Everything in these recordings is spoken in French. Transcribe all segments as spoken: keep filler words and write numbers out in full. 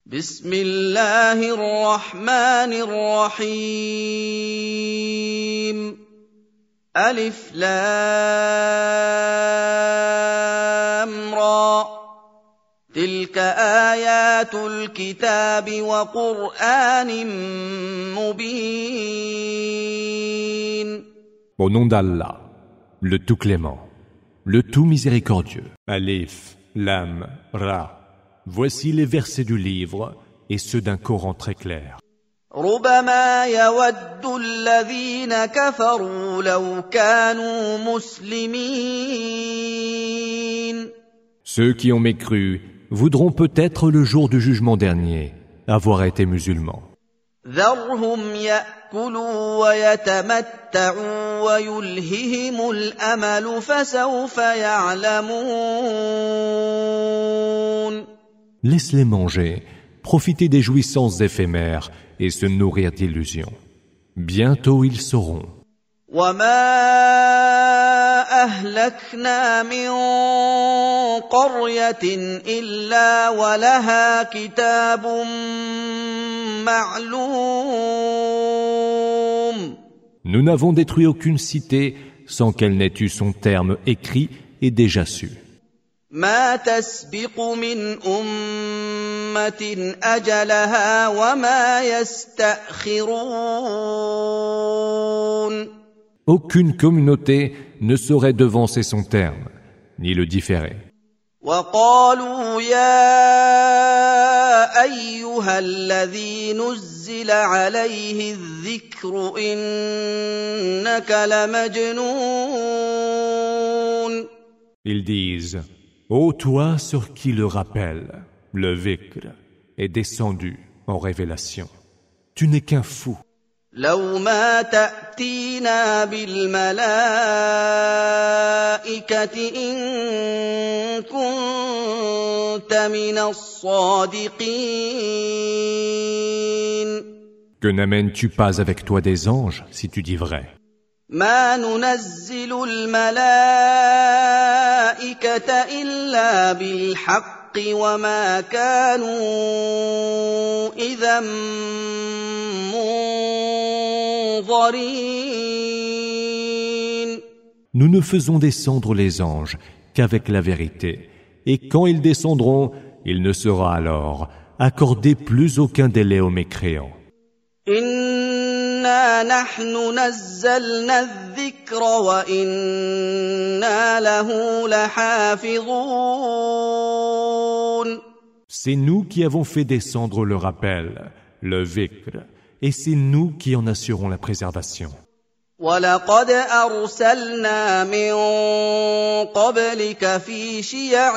بسم الله الرحمن الرحيم ألف لام را تلك آيات الكتاب وقرآن مبين. Au nom d'Allah, le tout clément, le tout miséricordieux. Alif, Lam, Ra. Voici les versets du livre et ceux d'un Coran très clair. ربما يود الذين كفروا لو كانوا مسلمين. Ceux qui ont mécru voudront peut-être le jour du jugement dernier avoir été musulmans. ذرهم يأكلوا ويتمتعوا ويلههم الأمل فسوف يعلمون. Laisse-les manger, profiter des jouissances éphémères et se nourrir d'illusions. Bientôt ils sauront. وما أهلكنا من قرية إلا ولها كتاب معلوم. Nous n'avons détruit aucune cité sans qu'elle n'ait eu son terme écrit et déjà su. ما تسبق من أمة أجلها وما يستأخرون. Aucune communauté ne saurait devancer son terme, ni le différer. وقالوا يا أيها الذي نزل عليه الذكر إنك لمجنون. Ils disent, ô toi sur qui le rappel, le vikr, est descendu en révélation. Tu n'es qu'un fou. لو ما تأتينا بالملائكة إن كنت من الصادقين. Que n'amènes-tu pas avec toi des anges si tu dis vrai? ما ننزل الملائكة إلا بالحق وما كانوا إذا منظرين. Nous ne faisons descendre les anges qu'avec la vérité, et quand ils descendront, il ne sera alors accordé plus aucun délai aux mécréants. إنا نحن نزلنا الذكر وإنا له لحافظون. C'est nous qui avons fait descendre le rappel, le vikr, et c'est nous qui en assurons la préservation. وَلَقَدْ أَرْسَلْنَا مِن قَبْلِكَ فِي شِيَعِ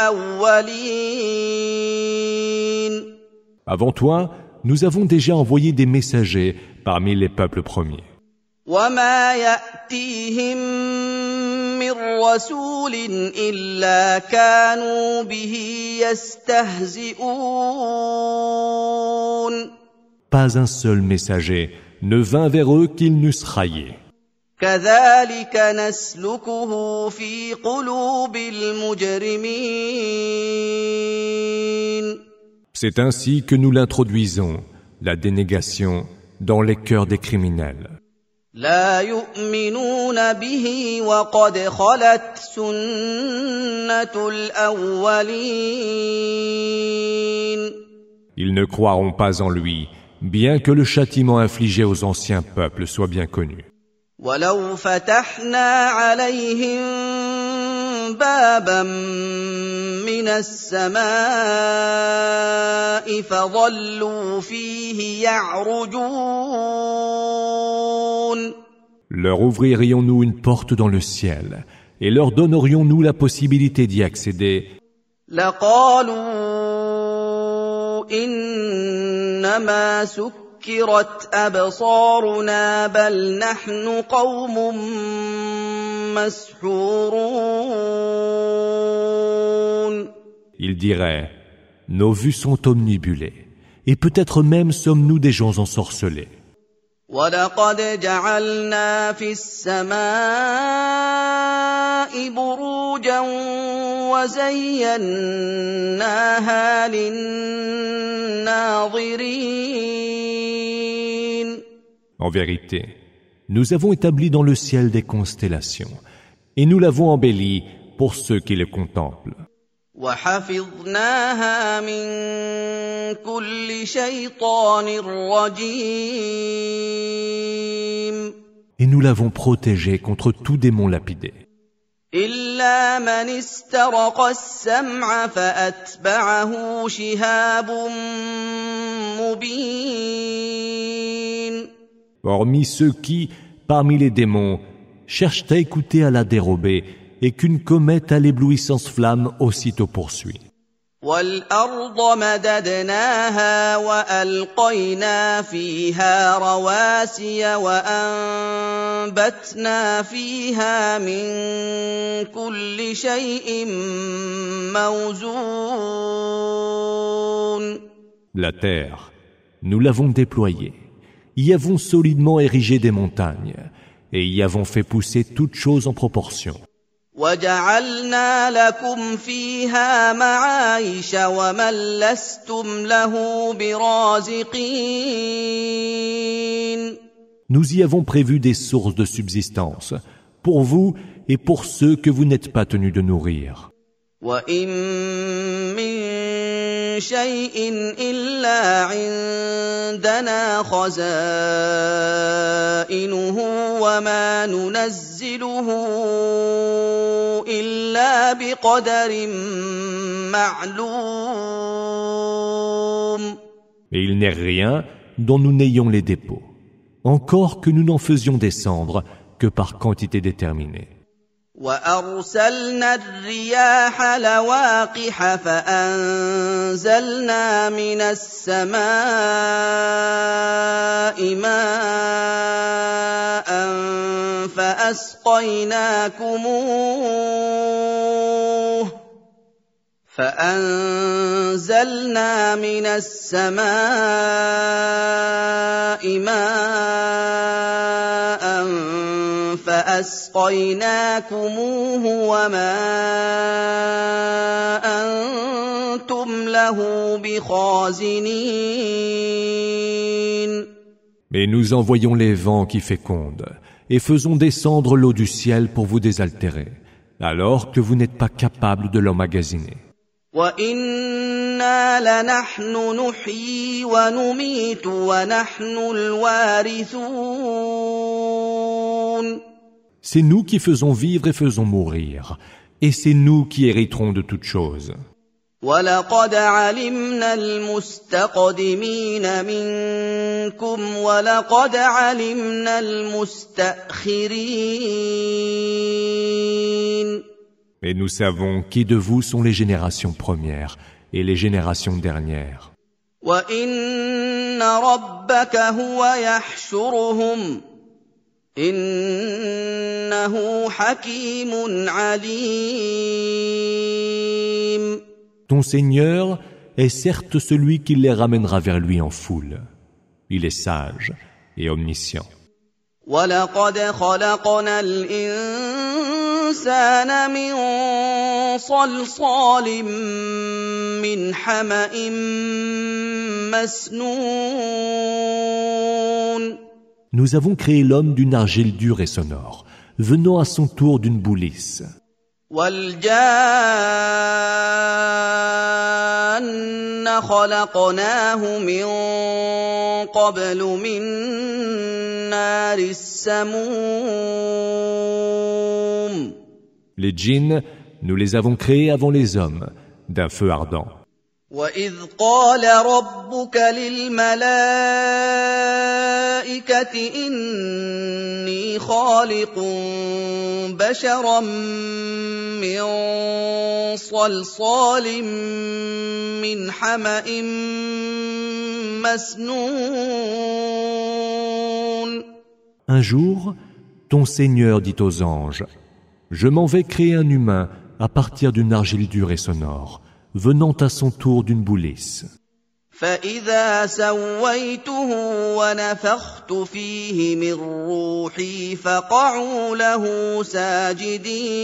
الْأَوَّلِينَ. Avant toi, nous avons déjà envoyé des messagers parmi les peuples premiers. وَمَا يَأْتِيهِم مِّن رَّسُولٍ إِلَّا كَانُوا بِهِ يَسْتَهْزِئُونَ. Pas un seul messager ne vint vers eux qu'ils n'eussent raillé. كَذَلِكَ نَسْلُكُهُ فِي قُلُوبِ الْمُجْرِمِينَ. C'est ainsi que nous l'introduisons, la dénégation, dans les cœurs des criminels. لا يؤمنون به وقد خلت سنة الأولين. Ils ne croiront pas en lui, bien que le châtiment infligé aux anciens peuples soit bien connu. ولو فتحنا عليهم بابا من السماء فظلوا فيه يعرجون. Leur ouvririons-nous une porte dans le ciel et leur donnerions-nous la possibilité d'y accéder? لقالوا إنما سكرت أبصارنا بل نحن قوم مسحورون. Ils diraient, nos vues sont omnibulées, et peut-être même sommes-nous des gens ensorcelés. وَلَقَدْ جَعَلْنَا فِي السَّمَاءِ بُرُوجًا وَزَيَّنَّاهَا لِلنَّاسِ النَّاظِرِينَ. En vérité, nous avons établi dans le ciel des constellations, et nous l'avons embelli pour ceux qui le contemplent. وَحَفِظْنَاهَا مِن كُلِّ شَيْطَانٍ رَّجِيمٍ. Et nous l'avons protégé contre tout démon lapidé. إِلَّا مَنِ اسْتَرَقَ السَّمْعَ فَأَتْبَعَهُ شِهَابٌ مُّبِينٌ. Hormis ceux qui, parmi les démons, cherchent à écouter à la dérobée et qu'une comète à l'éblouissance flamme aussitôt poursuit. وَالْأَرْضَ مَدَدْنَاهَا وَأَلْقَيْنَا فِيهَا رَوَاسِيَ وَأَنبَتْنَا فِيهَا مِن كُلِّ شَيْءٍ مَّوْزُونٍ. La terre, nous l'avons déployée, y avons solidement érigé des montagnes, et y avons fait pousser toutes choses en proportion. وَجَعَلْنَا لَكُمْ فِيهَا مَعَايِشَ وَمَن لَّسْتُمْ لَهُ بِرَازِقِينَ. Nous y avons prévu des sources de subsistance, pour vous et pour ceux que vous n'êtes pas tenus de nourrir. وَإِن مِّن شَيْءٍ إِلَّا عِندَنَا خَزَائِنُهُ وَمَا نُنَزِّلُهُ إِلَّا بِقَدَرٍ مَّعْلُومٍ. Et il n'est rien dont nous n'ayons les dépôts, encore que nous n'en faisions descendre que par quantité déterminée. وَأَرْسَلْنَا الرِّيَاحَ لَوَاقِحَ فَأَنزَلْنَا مِنَ السَّمَاءِ مَاءً فَأَسْقَيْنَاكُمُوهُ فَأَنزَلْنَا مِنَ السَّمَاءِ مَاءً فَأَسْقَيْنَاكُمُوهُ وَمَا أَنتُمْ لَهُ بِخَازِنِينَ. Mais nous envoyons les vents qui fécondent et faisons descendre l'eau du ciel pour vous désaltérer, alors que vous n'êtes pas capable de l'emmagasiner. وَإِنَّا لَنَحْنُ نُحْيِي وَنُمِيتُ وَنَحْنُ الْوَارِثُونَ. C'est nous qui faisons vivre et faisons mourir, et c'est nous qui hériterons de toutes choses. وَلَقَدْ عَلِمْنَا الْمُسْتَقْدِمِينَ مِنكُمْ وَلَقَدْ عَلِمْنَا الْمُسْتَأْخِرِينَ. Et nous savons qui de vous sont les générations premières et les générations dernières. وَإِنَّ رَبَّكَ هُوَ يَحْشُرُهُمْ إِنَّهُ حَكِيمٌ عَلِيمٌ. Ton Seigneur est certes celui qui les ramènera vers lui en foule. Il est sage et omniscient. وَلَقَدْ خَلَقْنَا الْإِنسَانَ مِن صَلْصَالٍ مِّنْ حَمَإٍ مَّسْنُونٍ. Nous avons créé l'homme d'une argile dure et sonore, venant à son tour d'une boue lisse. وَالْجَانَّ خَلَقْنَاهُ مِن قَبْلُ مِن نَّارِ السَّمُومِ. Les djinns, nous les avons créés avant les hommes, d'un feu ardent. وَإِذْ قَالَ رَبُّكَ لِلْمَلَائِكَةِ إِنِّي خَالِقٌ بَشَرًا مِّن صَلْصَالٍ مِّنْ حَمَإٍ مَّسْنُونٍ. Un jour, ton Seigneur dit aux anges, « Je m'en vais créer un humain à partir d'une argile dure et sonore, venant à son tour d'une boue lisse. فَإِذَا سَوَّيْتُهُ وَنَفَخْتُ فِيهِ مِن رُّوحِي فَقَعُوا لَهُ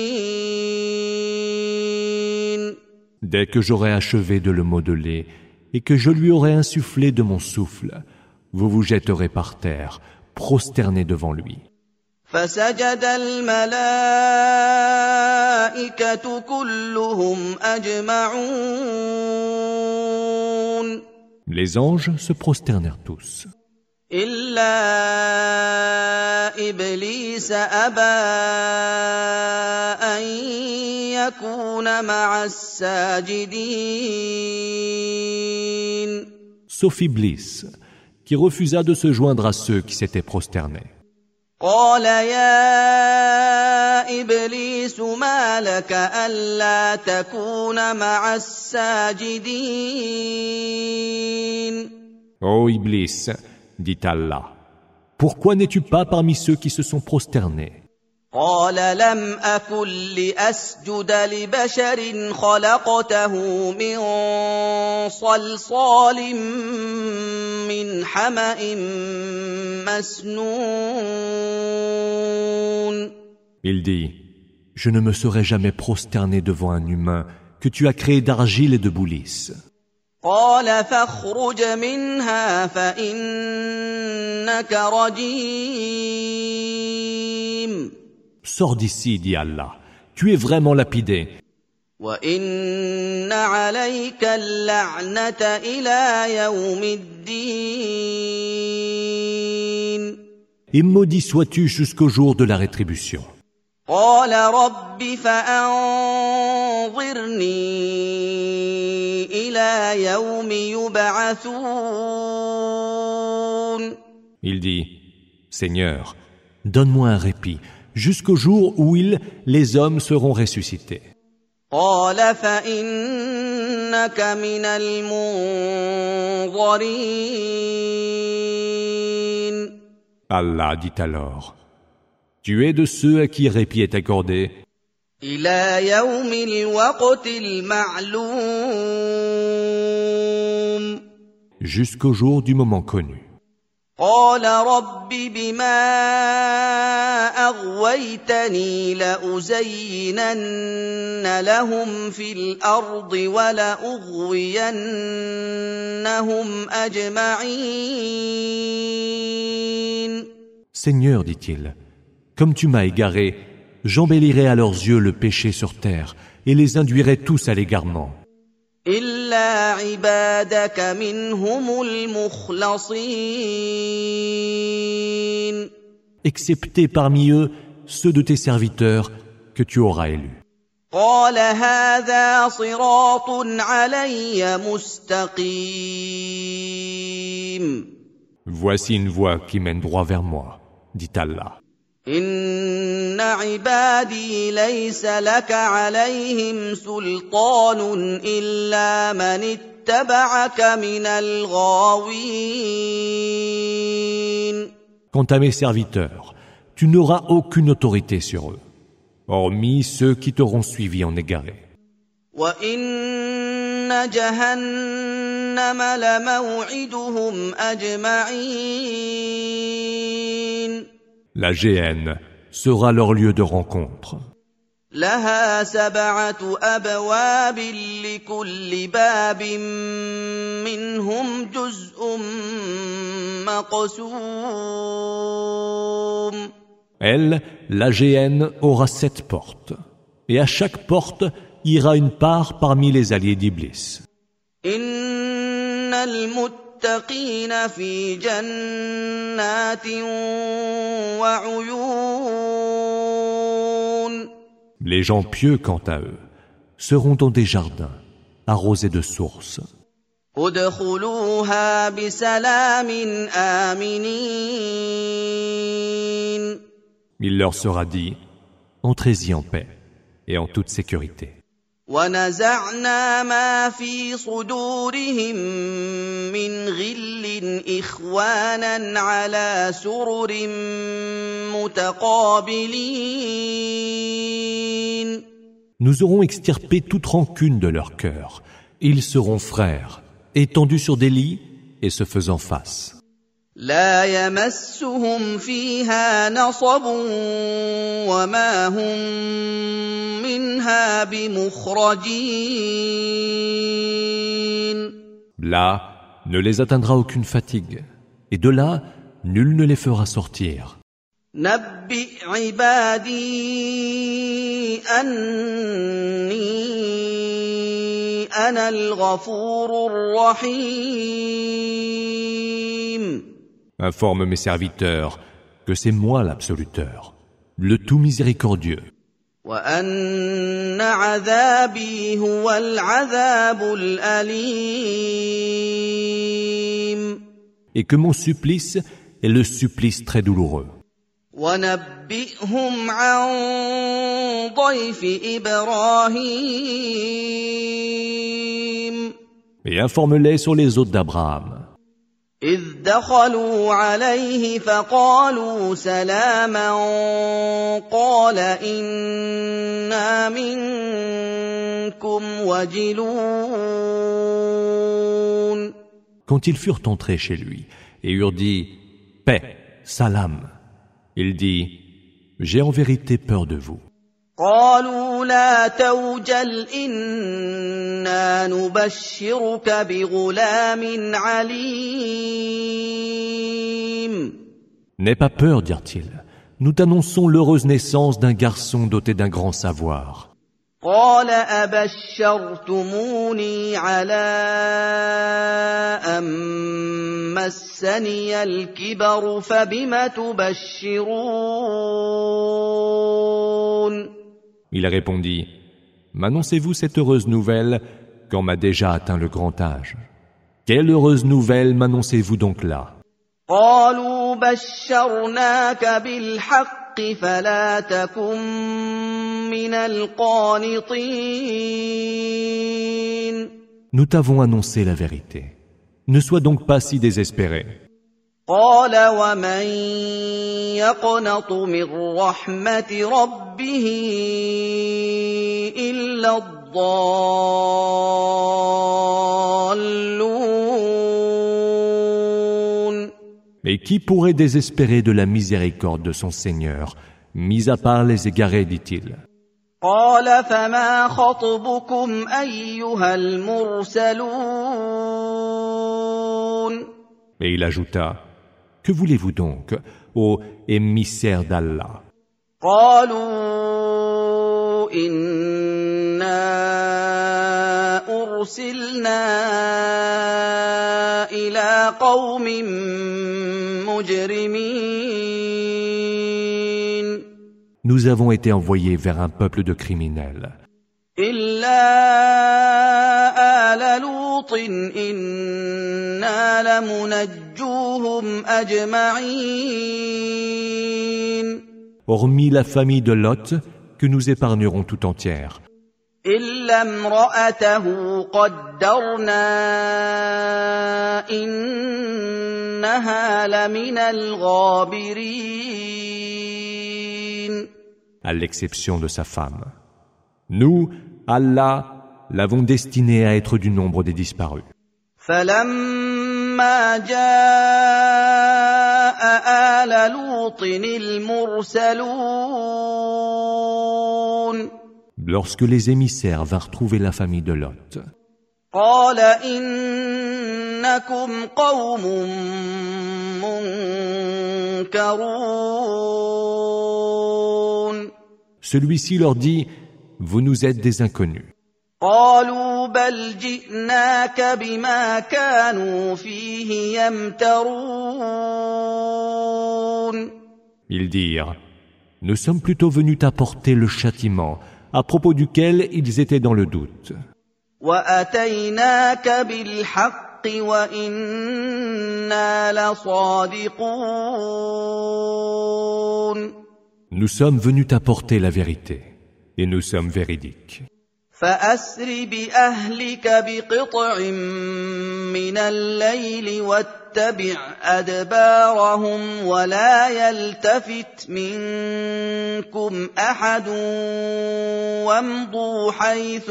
سَاجِدِينَ. Dès que j'aurai achevé de le modeler et que je lui aurai insufflé de mon souffle, vous vous jetterez par terre, prosternés devant lui. فسجد الملائكة كلهم أجمعون Les anges se prosternèrent tous. إلا إبليس أبى أن يكون مع الساجدين. Sauf Iblis, qui refusa de se joindre à ceux qui s'étaient prosternés. قال يا إبليس ما لك ألا تكون مع الساجدين. Ô Iblis, dit Allah, pourquoi n'es-tu pas parmi ceux qui se sont prosternés? قال لم أكن لأسجد لبشر خلقته من صلصال من حمأ مسنون. Il dit, je ne me serais jamais prosterné devant un humain que tu as créé d'argile et de boulisse. قال فاخرج منها فإنك رجيم. Sors d'ici, dit Allah, tu es vraiment lapidé. وَإِنَّ عَلَيْكَ اللَّعْنَةَ إِلَى يَوْمِ الدِّينِ. Et maudit sois-tu jusqu'au jour de la rétribution. قَالَ رَبِّ فَأَنظِرْنِي إِلَى يَوْمِ يُبْعَثُونَ. Il dit, Seigneur, donne-moi un répit jusqu'au jour où ils, les hommes, seront ressuscités. قال فإنك من المنظرين. Allah dit alors, tu es de ceux à qui répit est accordé إلى يوم الوقت المعلوم. jusqu'au jour du moment connu. قال رب بما أغويتني لأزينن لهم في الأرض ولأغوينهم أجمعين. Seigneur, dit-il, comme tu m'as égaré, j'embellirai à leurs yeux le péché sur terre et les induirai tous à l'égarement. إلا عبادك منهم المخلصين. Excepté parmi eux ceux de tes serviteurs que tu auras élus. قال هذا صراط علي مستقيم. Voici une voie qui mène droit vers moi, dit Allah. إن عبادي ليس لك عليهم سلطان إلا من اتبعك من الغاوين. Quant à mes serviteurs, tu n'auras aucune autorité sur eux, hormis ceux qui t'auront suivi en égaré. وإن جهنم لموعدهم أجمعين. La géhenne sera leur lieu de rencontre. لها سبعة أبواب لكل باب منهم جزء مقسوم. Elle, la géhenne, aura sept portes, et à chaque porte ira une part parmi les alliés d'Iblis. إن المتقين في جنات وعيون. Les gens pieux, quant à eux, seront dans des jardins, arrosés de sources. ادخلوها بسلام آمنين. Il leur sera dit, entrez-y en paix et en toute sécurité. ونزعنا ما في صدورهم من غل إخوانا على سرر متقابلين. Nous aurons extirpé toute rancune de leur cœur. Ils seront frères, étendus sur des lits et se faisant face. لا يمسهم فيها نصب وما هم منها بمخرجين. Là, ne les atteindra aucune fatigue, et de là, nul ne les fera sortir. نبئ عبادي أني أنا الغفور الرحيم. Informe mes serviteurs que c'est moi l'absoluteur, le tout miséricordieux. وأن عذابي هو العذاب الأليم. Et que mon supplice est le supplice très douloureux. وَنَبِّئْهُمْ عَنْ ضَيْفِ إِبْرَاهِيمَ. Et informe-les sur les hôtes d'Abraham. إِذْ دَخَلُوا عَلَيْهِ فَقَالُوا سَلَامًا قَالَ إِنَّا مِنكُمْ وَجِلُونَ. Quand ils furent entrés chez lui et eurent dit « Paix, salam », il dit « J'ai en vérité peur de vous. » قالوا لا توجل إنا نبشرك بغلام عليم. N'aie pas peur, dirent-ils. Nous t'annonçons l'heureuse naissance d'un garçon doté d'un grand savoir. قال أبشرتموني على أن مسني الكبر فبم تبشرون. Il répondit, « M'annoncez-vous cette heureuse nouvelle quand m'a déjà atteint le grand âge? Quelle heureuse nouvelle m'annoncez-vous donc là ?» قالوا بشرناك بالحق فلا تكن من القانطين. Nous t'avons annoncé la vérité. Ne sois donc pas si désespéré. قال ومن يقنط من رحمة ربه إلا الضالون. Mais qui pourrait désespérer de la miséricorde de son Seigneur, mis à part les égarés, dit-il. قال فما خطبكم أيها المرسلون. Et il ajouta, que voulez-vous donc, ô émissaire d'Allah? قالوا إنا أرسلنا إلى قوم مجرمين. Nous avons été envoyés vers un peuple de criminels. إلا آل لوط إنا لمنجوهم أجمعين. Hormis la famille de Lot, que nous épargnerons tout entière. إلا امرأته قدرنا إنها لمن الغابرين. À l'exception de sa femme. Nous, Allah, l'avons destinée à être du nombre des disparus. فلما جاء آل لوط المرسلون. Lorsque les émissaires vinrent trouver la famille de Lot, قال إنكم قوم منكرون. celui-ci leur dit, vous nous êtes des inconnus. قالوا بل جئناك بما كانوا فيه يمترون. Ils dirent, nous sommes plutôt venus t'apporter le châtiment à propos duquel ils étaient dans le doute. وأتيناك بالحق وإنا لصادقون. Nous sommes venus t'apporter la vérité, et nous sommes véridiques. فأسر بأهلك بقطع من الليل واتبع أدبارهم ولا يلتفت منكم أحد وامضوا حيث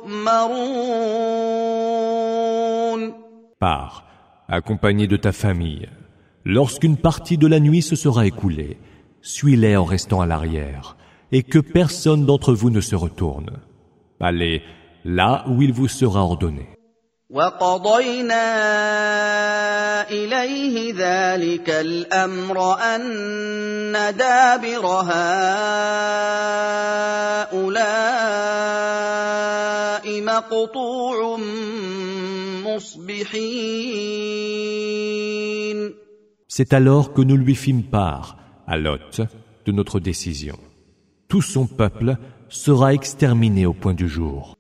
تؤمرون. Pars, accompagné de ta famille. Lorsqu'une partie de la nuit se sera écoulée, suis-les en restant à l'arrière, et que personne d'entre vous ne se retourne. Allez là où il vous sera ordonné. وَقَضَيْنَا إِلَيْهِ ذَلِكَ الْأَمْرَ أَنَّ دَابِرَ هَٰؤُلَاءِ مَقْطُوعٌ مُّصْبِحِينَ. C'est alors que nous lui fîmes part, à Lot, de notre décision. Tout son peuple sera exterminé au point du jour.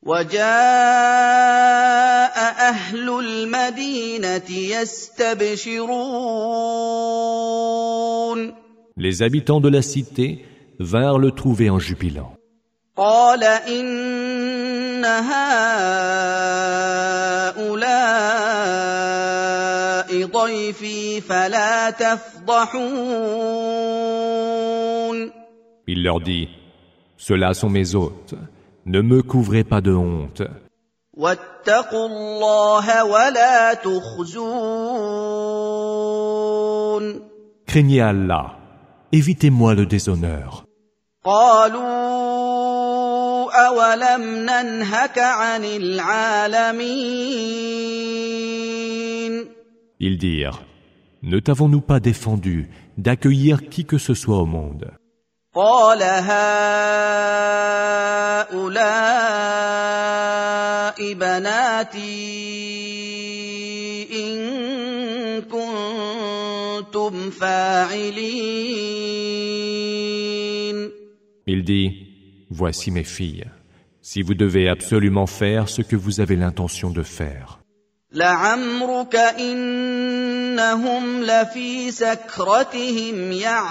وَجَاءَ أَهْلُ الْمَدِينَةِ يَسْتَبْشِرُونَ. Les habitants de la cité vinrent le trouver en jubilant. قَالَ إِنَّ هَٰؤُلَاءِ ضَيْفِي فَلَا تَفْضَحُونِ. Il leur dit, ceux-là sont mes hôtes, ne me couvrez pas de honte. وَاتَّقُوا اللَّهَ وَلَا تُخْزُونِ. Craignez Allah, évitez-moi le déshonneur. قَالُوا أَوَلَمْ نَنْهَكَ عَنِ الْعَالَمِينَ. Ils dirent, ne t'avons-nous pas défendu d'accueillir qui que ce soit au monde? قَالَ هَٰؤُلَاءِ بَنَاتِي إِن كُنتُمْ فَاعِلِينَ. Il dit, voici mes filles, si vous devez absolument faire ce que vous avez l'intention de faire. لَعَمْرُكَ إِنَّهُمْ لَفِي سَكْرَتِهِمْ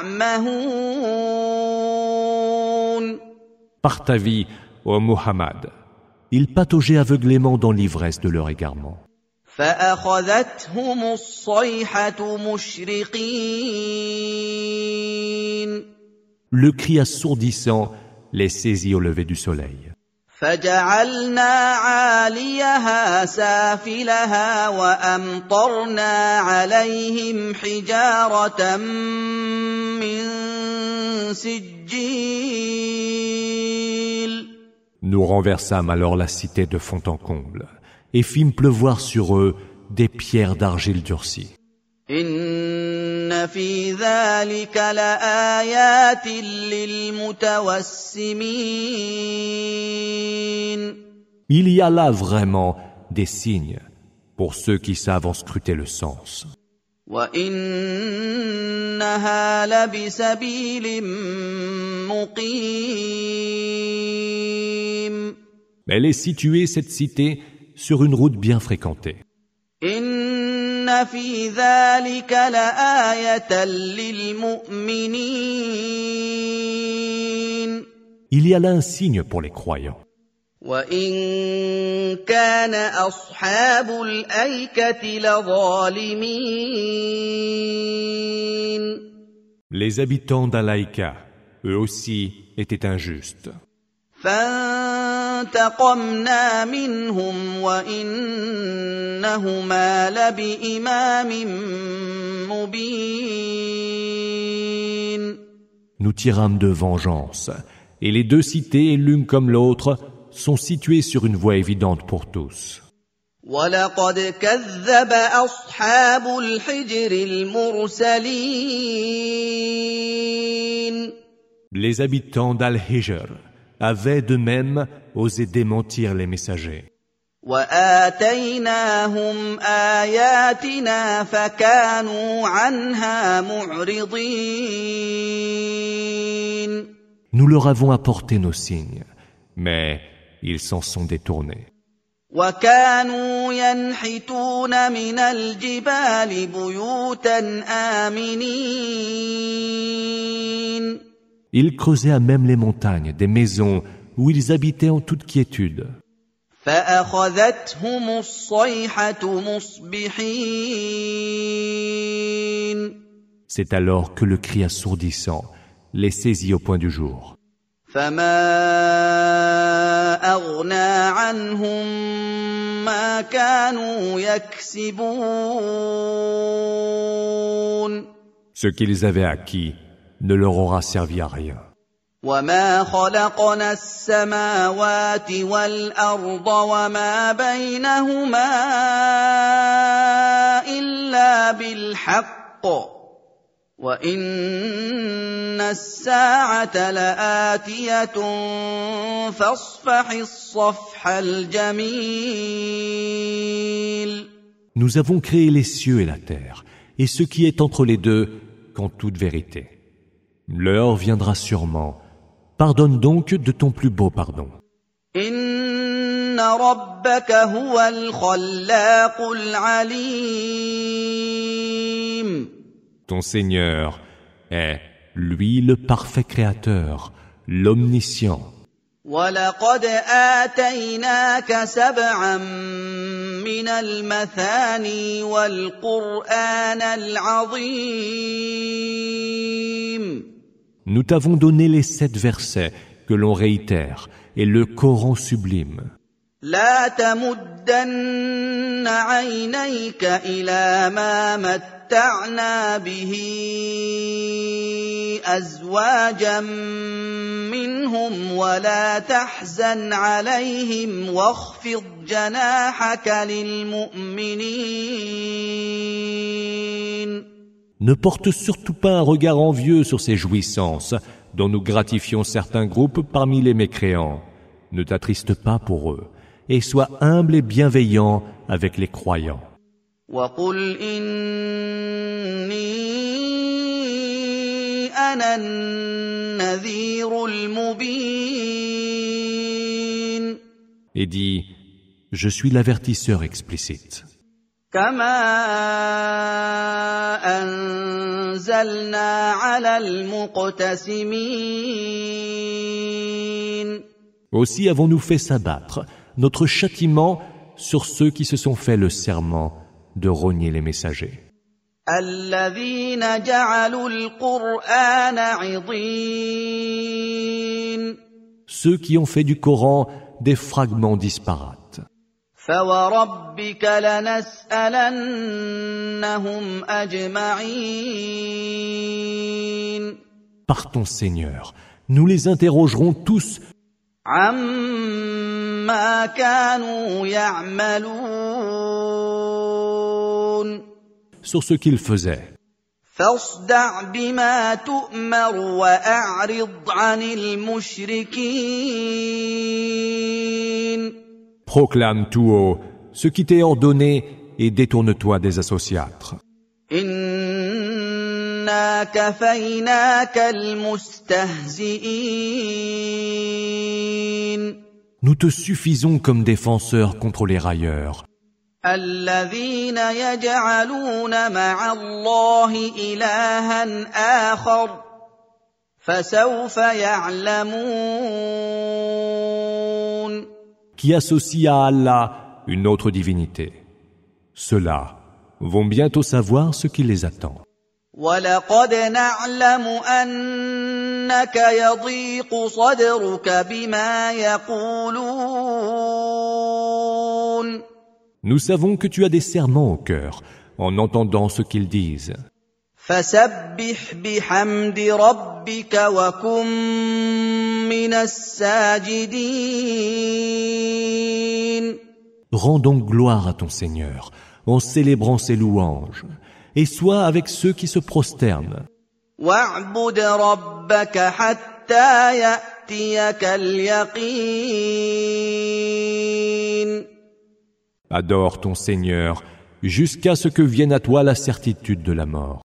يَعْمَهُونَ. Par ta vie, ô Muhammad, ils pataugeaient aveuglément dans l'ivresse de leur égarement. فَأَخَذَتْهُمُ الصَّيْحَةُ مُشْرِقِينَ. Le cri assourdissant les saisit au lever du soleil. فَجَعَلْنَا عَالِيَهَا سَافِلَهَا وَأَمْطَرْنَا عَلَيْهِمْ حِجَارَةً مِّن سِجِّيلٍ. Nous renversâmes alors la cité de fond en comble et fîmes pleuvoir sur eux des pierres d'argile durcie. إِنَّ فِي ذَلِكَ لَآيَاتٍ لِّلْمُتَوَسِّمِينَ. Il y a là vraiment des signes pour ceux qui savent en scruter le sens. وَإِنَّهَا لَبِسَبِيلٍ مُّقِيمٍ. Elle est située, cette cité, sur une route bien fréquentée. إِنَّ فِي ذَلِكَ لَآيَةً لِّلْمُؤْمِنِينَ. Il y a là un signe pour les croyants. وَإِن كَانَ أَصْحَابُ الْأَيْكَةِ لَظَالِمِينَ. Les habitants d'Alaïka, eux aussi, étaient injustes. فَانتَقَمْنَا مِنْهُمْ وَإِنَّهُمَا لَبِإِمَامٍ مُّبِينٍ. Nous tirâmes de vengeance, et les deux cités, l'une comme l'autre, sont situées sur une voie évidente pour tous. وَلَقَدْ كَذَّبَ أَصْحَابُ الْحِجْرِ الْمُرْسَلِينَ. Les habitants d'Al-Hijr avaient de même osé démentir les messagers. وَآتَيْنَاهُمْ آيَاتِنَا فَكَانُوا عَنْهَا مُعْرِضِينَ. Nous leur avons apporté nos signes, mais ils s'en sont détournés. وَكَانُوا يَنْحِتُونَ مِنَ الْجِبَالِ بُيُوتًا آمِنِينَ. Ils creusaient à même les montagnes des maisons où ils habitaient en toute quiétude. فَأَخَذَتْهُمُ الصَّيْحَةُ مُصْبِحِينَ. C'est alors que le cri assourdissant les saisit au point du jour. فَمَا أَغْنَىٰ عَنْهُم مَّا كَانُوا يَكْسِبُونَ. Ce qu'ils avaient acquis ne leur aura servi à rien. وما خلقنا السماوات والأرض وما بينهما إلا بالحق وإن الساعة لآتية فاصفح الصفح الجميل. Nous avons créé les cieux et la terre, et ce qui est entre les deux, qu'en toute vérité. L'heure viendra sûrement. Pardonne donc de ton plus beau pardon. Inna rabbaka huwa al-khallaqul alim. Ton Seigneur est, lui, le parfait créateur, l'omniscient. وَلَقَدْ آتَيْنَاكَ سَبْعًا مِنَ الْمَثَانِي وَالْقُرْآنَ الْعَظِيمَ. Nous t'avons donné les sept versets que l'on réitère et le Coran sublime. لا تمدن عينيك إلى ما متعنا به أزواجا منهم ولا تحزن عليهم واخفض جناحك للمؤمنين. Ne porte surtout pas un regard envieux sur ces jouissances dont nous gratifions certains groupes parmi les mécréants. Ne t'attriste pas pour eux et sois humble et bienveillant avec les croyants. وَقُلْ إِنِّي أَنَا النَّذِيرُ الْمُبِينُ. Et dis, je suis l'avertisseur explicite. كما أنزلنا على المقتسمين. Aussi avons-nous fait s'abattre notre châtiment sur ceux qui se sont fait le serment de rogner les messagers. الذين جعلوا القرآن عضين. Ceux qui ont fait du Coran des fragments disparates. فوربك لنسألنهم أجمعين. Par ton Seigneur, nous les interrogerons tous عما كانوا يعملون. sur ce qu'ils faisaient. فاصدع بما تؤمر وأعرض عن المشركين. Proclame tout haut ce qui t'est ordonné et détourne-toi des associatres. إنا كفيناك المستهزئين. Nous te suffisons comme défenseurs contre les railleurs. الذين يجعلون مع الله إلها آخر فسوف يعلمون. Qui associent à Allah une autre divinité. Ceux-là vont bientôt savoir ce qui les attend. وَلَقَدْ نَعْلَمُ أَنَّكَ يَضِيقُ صَدْرُكَ بِمَا يَقُولُونَ. Nous savons que tu as des serments au cœur en entendant ce qu'ils disent. فَسَبِّحْ بِحَمْدِ رَبِّكَ وَكُن مِّنَ السَّاجِدِينَ. Rends donc gloire à ton Seigneur en célébrant ses louanges et sois avec ceux qui se prosternent. وَاعْبُدْ رَبَّكَ حَتَّى يَأْتِيَكَ الْيَقِينُ. Adore ton Seigneur jusqu'à ce que vienne à toi la certitude de la mort.